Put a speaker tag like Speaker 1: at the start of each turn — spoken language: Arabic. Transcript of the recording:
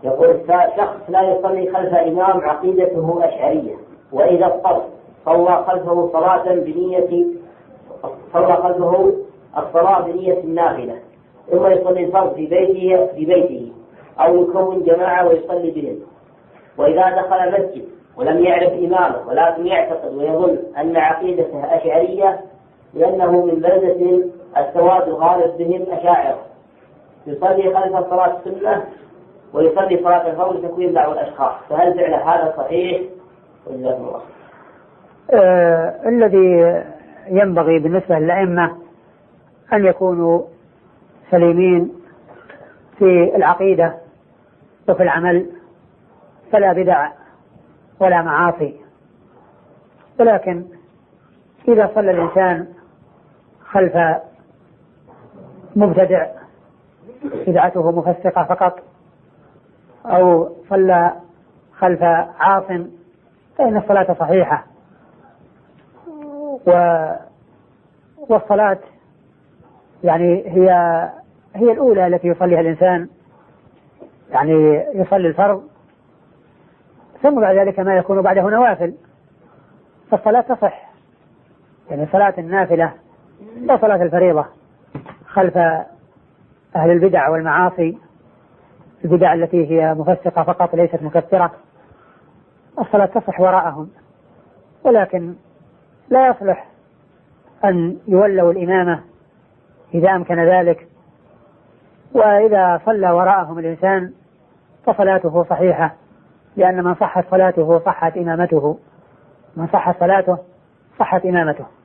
Speaker 1: يقول شخص لا يصلي خلف إمام عقيدته أشعرية، وإذا اضطر صلى خلفه الصلاة بنية النافلة، ثم يصلي الفرض في بيته أو يكون جماعة ويصلي بهم. وإذا دخل مسجد ولم يعرف إمامه ولكن يعتقد ويظن أن عقيدته أشعرية لأنه من بلدة السواد الغالب بهم أشاعرة، يصلي خلف صلاة السنة ويصلي صلاة الفرض لتكوين بعض الأشخاص، فهل فعل هذا صحيح؟ وجزاكم الله.
Speaker 2: الذي ينبغي بالنسبة للأئمة أن يكونوا سليمين في العقيدة وفي العمل، فلا بدع ولا معاصي. ولكن إذا صلى الإنسان خلف مبتدع بدعته مفسقة فقط، أو صلى خلف عاص، فإن الصلاة صحيحة. والصلاة يعني هي الأولى التي يصليها الإنسان، يعني يصلي الفرض ثم بعد ذلك ما يكون بعده نوافل، فالصلاة تصح. يعني صلاة النافلة وصلاة الفريضة خلف أهل البدع والمعاصي، البدع التي هي مفسقة فقط ليست مكفرة، الصلاة تصح وراءهم. ولكن لا يصلح أن يولوا الإمامة إذا أمكن ذلك، وإذا صلى وراءهم الإنسان فصلاته صحيحة، لأن من صحت صلاته صحت إمامته، من صحت صلاته صحت إمامته.